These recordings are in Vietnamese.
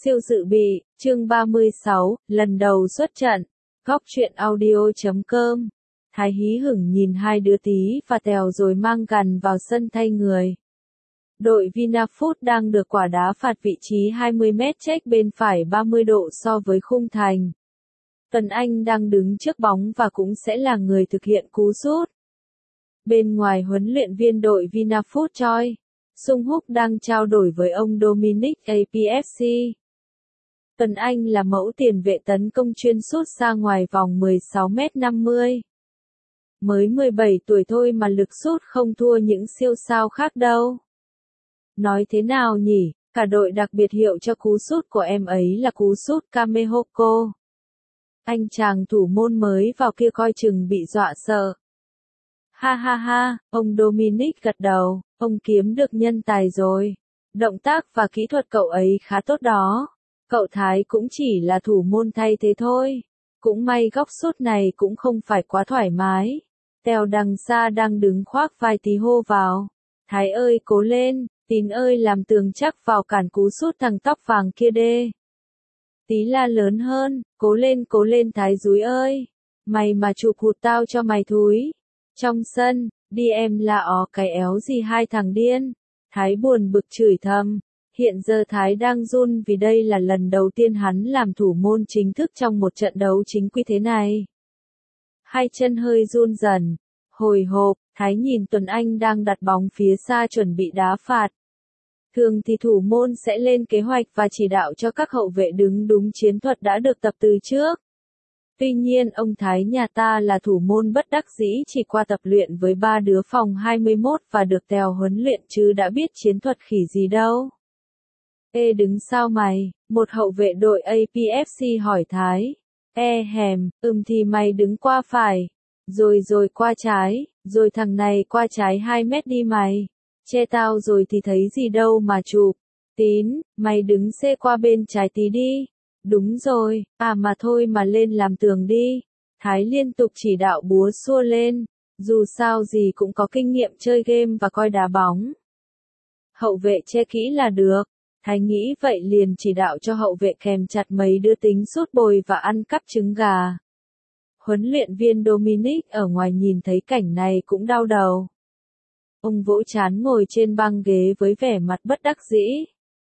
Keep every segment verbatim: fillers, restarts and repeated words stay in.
Siêu dự bị, chương ba mươi sáu, lần đầu xuất trận. Góc truyện audio chấm com. Thái hí hửng nhìn hai đứa Tí và Tèo rồi mang gằn vào sân thay người. Đội Vinafood đang được quả đá phạt vị trí hai mươi mét chếch bên phải ba mươi độ so với khung thành. Tuấn Anh đang đứng trước bóng và cũng sẽ là người thực hiện cú sút. Bên ngoài huấn luyện viên đội Vinafood Choi Sung Húc đang trao đổi với ông Dominic a pê ép xê. Tuấn Anh là mẫu tiền vệ tấn công chuyên sút xa ngoài vòng mười sáu mét năm mươi. Mới mười bảy tuổi thôi mà lực sút không thua những siêu sao khác đâu. Nói thế nào nhỉ, cả đội đặc biệt hiệu cho cú sút của em ấy là cú sút Kamehoko. Anh chàng thủ môn mới vào kia coi chừng bị dọa sợ. Ha ha ha, ông Dominic gật đầu, ông kiếm được nhân tài rồi. Động tác và kỹ thuật cậu ấy khá tốt đó. Cậu Thái cũng chỉ là thủ môn thay thế thôi. Cũng may góc sút này cũng không phải quá thoải mái. Tèo đằng xa đang đứng khoác vai Tí hô vào. Thái ơi cố lên, Tín ơi làm tường chắc vào cản cú sút thằng tóc vàng kia đê. Tí la lớn hơn, cố lên cố lên Thái dúi ơi. Mày mà chụp hụt tao cho mày thúi. Trong sân, đi em là ó cái éo gì hai thằng điên. Thái buồn bực chửi thầm. Hiện giờ Thái đang run vì đây là lần đầu tiên hắn làm thủ môn chính thức trong một trận đấu chính quy thế này. Hai chân hơi run dần. Hồi hộp, Thái nhìn Tuấn Anh đang đặt bóng phía xa chuẩn bị đá phạt. Thường thì thủ môn sẽ lên kế hoạch và chỉ đạo cho các hậu vệ đứng đúng chiến thuật đã được tập từ trước. Tuy nhiên ông Thái nhà ta là thủ môn bất đắc dĩ chỉ qua tập luyện với ba đứa phòng hai mươi mốt và được Tèo huấn luyện chứ đã biết chiến thuật khỉ gì đâu. Ê đứng sao mày, một hậu vệ đội a pê ép xê hỏi Thái. E hèm, ừm thì mày đứng qua phải, rồi rồi qua trái, rồi thằng này qua trái hai mét đi mày. Che tao rồi thì thấy gì đâu mà chụp. Tín, mày đứng xê qua bên trái tí đi. Đúng rồi, à mà thôi mà lên làm tường đi. Thái liên tục chỉ đạo búa xua lên, dù sao gì cũng có kinh nghiệm chơi game và coi đá bóng. Hậu vệ che kỹ là được. Thái nghĩ vậy liền chỉ đạo cho hậu vệ kèm chặt mấy đứa tính sút bồi và ăn cắp trứng gà. Huấn luyện viên Dominic ở ngoài nhìn thấy cảnh này cũng đau đầu. Ông vỗ trán ngồi trên băng ghế với vẻ mặt bất đắc dĩ.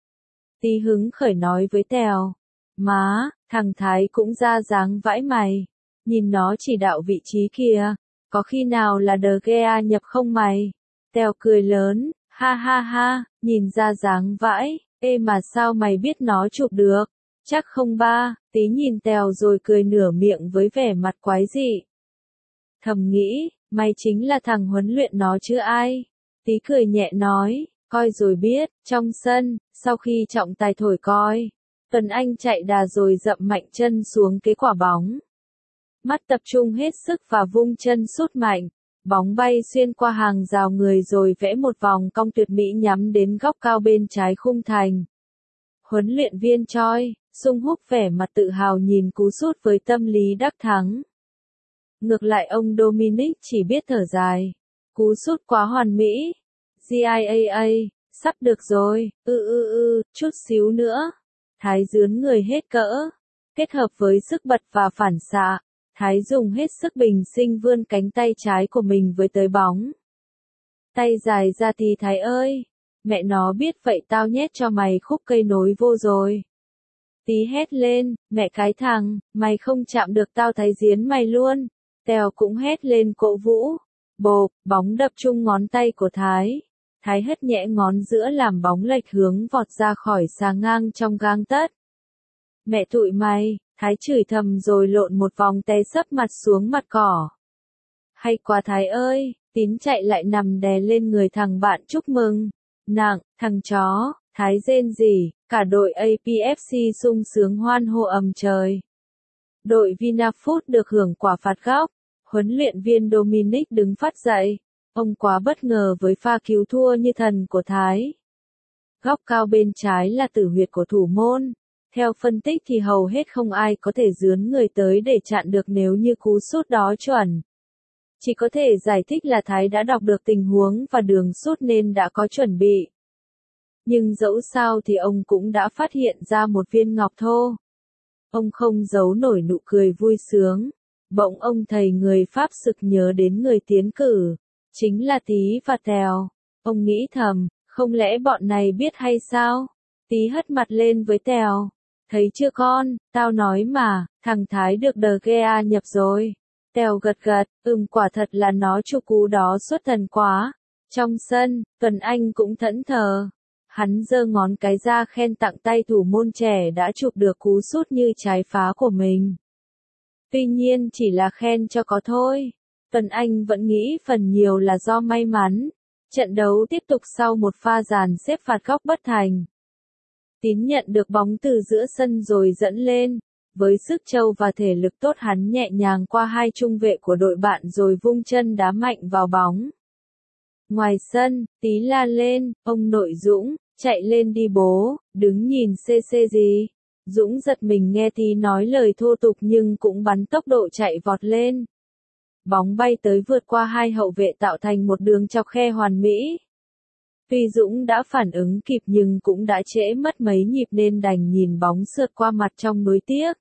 Tí hứng khởi nói với Tèo. Má, thằng Thái cũng ra dáng vãi mày. Nhìn nó chỉ đạo vị trí kìa. Có khi nào là De Gea nhập không mày? Tèo cười lớn. Ha ha ha, nhìn ra dáng vãi. Ê mà sao mày biết nó chụp được? Chắc không ba. Tí nhìn Tèo rồi cười nửa miệng với vẻ mặt quái dị. Thầm nghĩ, mày chính là thằng huấn luyện nó chứ ai? Tí cười nhẹ nói, coi rồi biết. Trong sân, sau khi trọng tài thổi còi, Tuấn Anh chạy đà rồi dậm mạnh chân xuống cái quả bóng. Mắt tập trung hết sức và vung chân sút mạnh. Bóng bay xuyên qua hàng rào người rồi vẽ một vòng cong tuyệt mỹ nhắm đến góc cao bên trái khung thành. Huấn luyện viên Choi Sung Húc vẻ mặt tự hào nhìn cú sút với tâm lý đắc thắng. Ngược lại ông Dominic chỉ biết thở dài. Cú sút quá hoàn mỹ. giaa, sắp được rồi, ư ư ư, chút xíu nữa. Thái dướn người hết cỡ. Kết hợp với sức bật và phản xạ, Thái dùng hết sức bình sinh vươn cánh tay trái của mình với tới bóng. Tay dài ra thì Thái ơi, mẹ nó biết vậy tao nhét cho mày khúc cây nối vô rồi. Tí hét lên, mẹ cái thằng, mày không chạm được tao Thái giến mày luôn. Tèo cũng hét lên cổ vũ. Bộp, bóng đập trúng ngón tay của Thái. Thái hất nhẹ ngón giữa làm bóng lệch hướng vọt ra khỏi xà ngang trong gang tấc. Mẹ tụi mày, Thái chửi thầm rồi lộn một vòng té sấp mặt xuống mặt cỏ. Hay quá Thái ơi, Tín chạy lại nằm đè lên người thằng bạn chúc mừng. Nặng, thằng chó, Thái rên rỉ, cả đội a pê ép xê sung sướng hoan hô ầm trời. Đội Vinafood được hưởng quả phạt góc. Huấn luyện viên Dominic đứng phát dậy. Ông quá bất ngờ với pha cứu thua như thần của Thái. Góc cao bên trái là tử huyệt của thủ môn. Theo phân tích thì hầu hết không ai có thể dướn người tới để chặn được nếu như cú sút đó chuẩn. Chỉ có thể giải thích là Thái đã đọc được tình huống và đường sút nên đã có chuẩn bị. Nhưng dẫu sao thì ông cũng đã phát hiện ra một viên ngọc thô. Ông không giấu nổi nụ cười vui sướng. Bỗng ông thầy người Pháp sực nhớ đến người tiến cử. Chính là Tí và Tèo. Ông nghĩ thầm, không lẽ bọn này biết hay sao? Tí hất mặt lên với Tèo. Thấy chưa con, tao nói mà, thằng Thái được đờ Gea nhập rồi. Tèo gật gật, ừm quả thật là nó chụp cú đó xuất thần quá. Trong sân, Tuấn Anh cũng thẫn thờ. Hắn giơ ngón cái ra khen tặng tay thủ môn trẻ đã chụp được cú sút như trái phá của mình. Tuy nhiên chỉ là khen cho có thôi. Tuấn Anh vẫn nghĩ phần nhiều là do may mắn. Trận đấu tiếp tục sau một pha dàn xếp phạt góc bất thành. Tín nhận được bóng từ giữa sân rồi dẫn lên. Với sức trâu và thể lực tốt hắn nhẹ nhàng qua hai trung vệ của đội bạn rồi vung chân đá mạnh vào bóng. Ngoài sân, Tí la lên, ông nội Dũng, chạy lên đi bố, đứng nhìn xê xê gì. Dũng giật mình nghe Tí nói lời thô tục nhưng cũng bắn tốc độ chạy vọt lên. Bóng bay tới vượt qua hai hậu vệ tạo thành một đường chọc khe hoàn mỹ. Tuy Dũng đã phản ứng kịp nhưng cũng đã trễ mất mấy nhịp nên đành nhìn bóng sượt qua mặt trong nuối tiếc.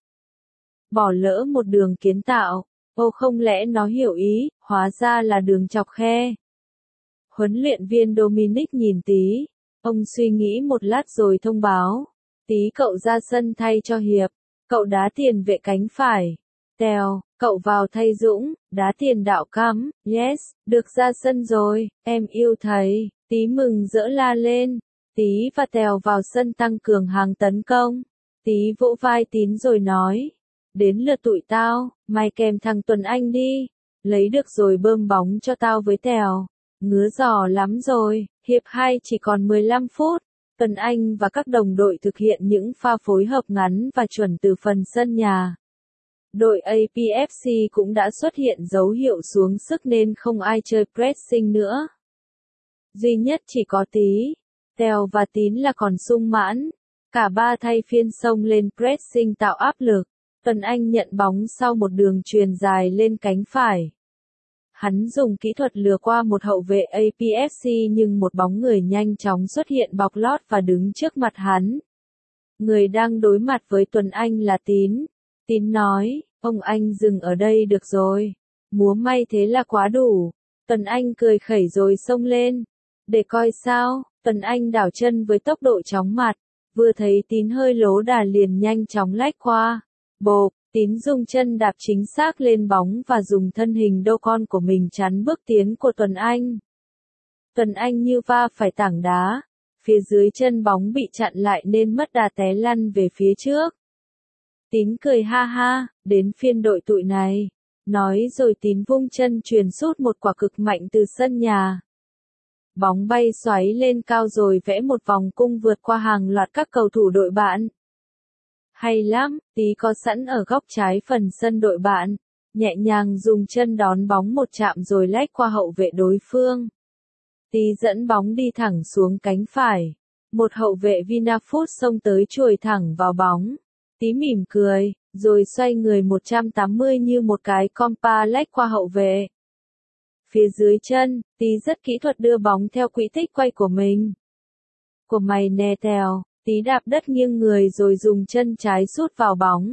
Bỏ lỡ một đường kiến tạo, ô không lẽ nó hiểu ý, hóa ra là đường chọc khe. Huấn luyện viên Dominic nhìn Tí, ông suy nghĩ một lát rồi thông báo. Tí cậu ra sân thay cho Hiệp, cậu đá tiền vệ cánh phải. Tèo, cậu vào thay Dũng, đá tiền đạo cắm, yes, được ra sân rồi, em yêu thầy. Tí mừng rỡ la lên. Tí và Tèo vào sân tăng cường hàng tấn công. Tí vỗ vai Tín rồi nói. Đến lượt tụi tao, mày kèm thằng Tuấn Anh đi. Lấy được rồi bơm bóng cho tao với Tèo. Ngứa giò lắm rồi, hiệp hai chỉ còn mười lăm phút. Tuấn Anh và các đồng đội thực hiện những pha phối hợp ngắn và chuẩn từ phần sân nhà. Đội a pê ép xê cũng đã xuất hiện dấu hiệu xuống sức nên không ai chơi pressing nữa. Duy nhất chỉ có Tí, Tèo và Tín là còn sung mãn. Cả ba thay phiên xông lên pressing tạo áp lực. Tuấn Anh nhận bóng sau một đường chuyền dài lên cánh phải. Hắn dùng kỹ thuật lừa qua một hậu vệ a pê ép xê nhưng một bóng người nhanh chóng xuất hiện bọc lót và đứng trước mặt hắn. Người đang đối mặt với Tuấn Anh là Tín. Tín nói, ông anh dừng ở đây được rồi. Múa may thế là quá đủ. Tuấn Anh cười khẩy rồi xông lên. Để coi sao, Tuấn Anh đảo chân với tốc độ chóng mặt. Vừa thấy Tín hơi lố đà liền nhanh chóng lách qua. Bộp, Tín dùng chân đạp chính xác lên bóng và dùng thân hình đô con của mình chắn bước tiến của Tuấn Anh. Tuấn Anh như va phải tảng đá. Phía dưới chân bóng bị chặn lại nên mất đà té lăn về phía trước. Tín cười ha ha, đến phiên đội tụi này. Nói rồi Tín vung chân chuyền sút một quả cực mạnh từ sân nhà. Bóng bay xoáy lên cao rồi vẽ một vòng cung vượt qua hàng loạt các cầu thủ đội bạn. Hay lắm, Tí có sẵn ở góc trái phần sân đội bạn. Nhẹ nhàng dùng chân đón bóng một chạm rồi lách qua hậu vệ đối phương. Tí dẫn bóng đi thẳng xuống cánh phải. Một hậu vệ Vinafood xông tới chùi thẳng vào bóng. Tí mỉm cười, rồi xoay người một trăm tám mươi như một cái compa lách qua hậu vệ. Phía dưới chân, Tí rất kỹ thuật đưa bóng theo quỹ tích quay của mình. Của mày nè Tèo, Tí đạp đất nghiêng người rồi dùng chân trái sút vào bóng.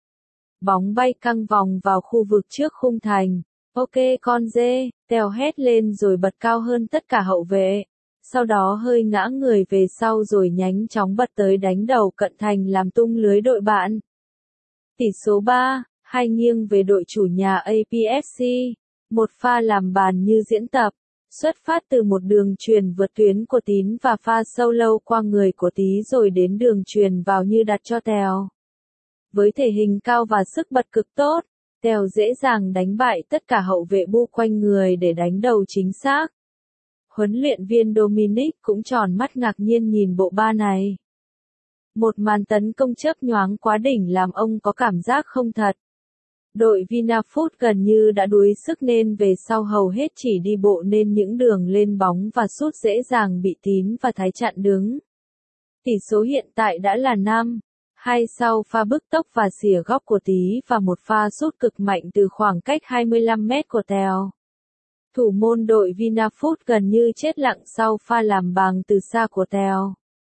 Bóng bay căng vòng vào khu vực trước khung thành. Ok con dê, Tèo hét lên rồi bật cao hơn tất cả hậu vệ. Sau đó hơi ngã người về sau rồi nhanh chóng bật tới đánh đầu cận thành làm tung lưới đội bạn. Tỷ số ba, hai nghiêng về đội chủ nhà a pê ép xê. Một pha làm bàn như diễn tập. Xuất phát từ một đường chuyền vượt tuyến của Tín và pha sâu lâu qua người của Tí rồi đến đường chuyền vào như đặt cho Tèo. Với thể hình cao và sức bật cực tốt, Tèo dễ dàng đánh bại tất cả hậu vệ bu quanh người để đánh đầu chính xác. Huấn luyện viên Dominic cũng tròn mắt ngạc nhiên nhìn bộ ba này. Một màn tấn công chớp nhoáng quá đỉnh làm ông có cảm giác không thật. Đội Vinafood gần như đã đuối sức nên về sau hầu hết chỉ đi bộ nên những đường lên bóng và sút dễ dàng bị Tín và Thái chặn đứng. Tỷ số hiện tại đã là năm hai sau pha bứt tốc và xỉa góc của Tí và một pha sút cực mạnh từ khoảng cách hai mươi lăm mét của Tèo. Thủ môn đội Vinafood gần như chết lặng sau pha làm bàn từ xa của Tèo.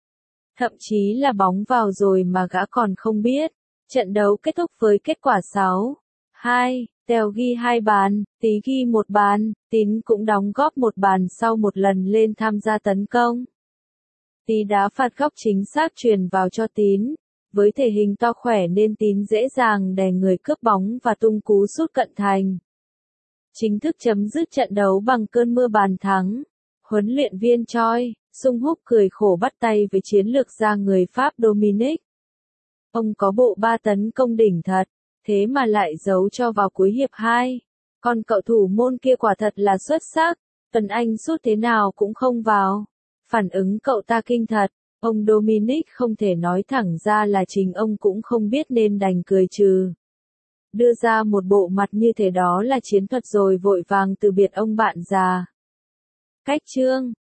Thậm chí là bóng vào rồi mà gã còn không biết. Trận đấu kết thúc với kết quả sáu hai, Tèo ghi hai bàn, Tí ghi một bàn, Tín cũng đóng góp một bàn sau một lần lên tham gia tấn công. Tí đá phạt góc chính xác truyền vào cho Tín, với thể hình to khỏe nên Tín dễ dàng đè người cướp bóng và tung cú sút cận thành. Chính thức chấm dứt trận đấu bằng cơn mưa bàn thắng. Huấn luyện viên Choi Sung-húc cười khổ bắt tay với chiến lược gia người Pháp Dominic. Ông có bộ ba tấn công đỉnh thật, thế mà lại giấu cho vào cuối hiệp hai. Còn cậu thủ môn kia quả thật là xuất sắc, Tuấn Anh sút thế nào cũng không vào. Phản ứng cậu ta kinh thật, ông Dominic không thể nói thẳng ra là chính ông cũng không biết nên đành cười trừ. Đưa ra một bộ mặt như thế đó là chiến thuật rồi vội vàng từ biệt ông bạn già. Cách chương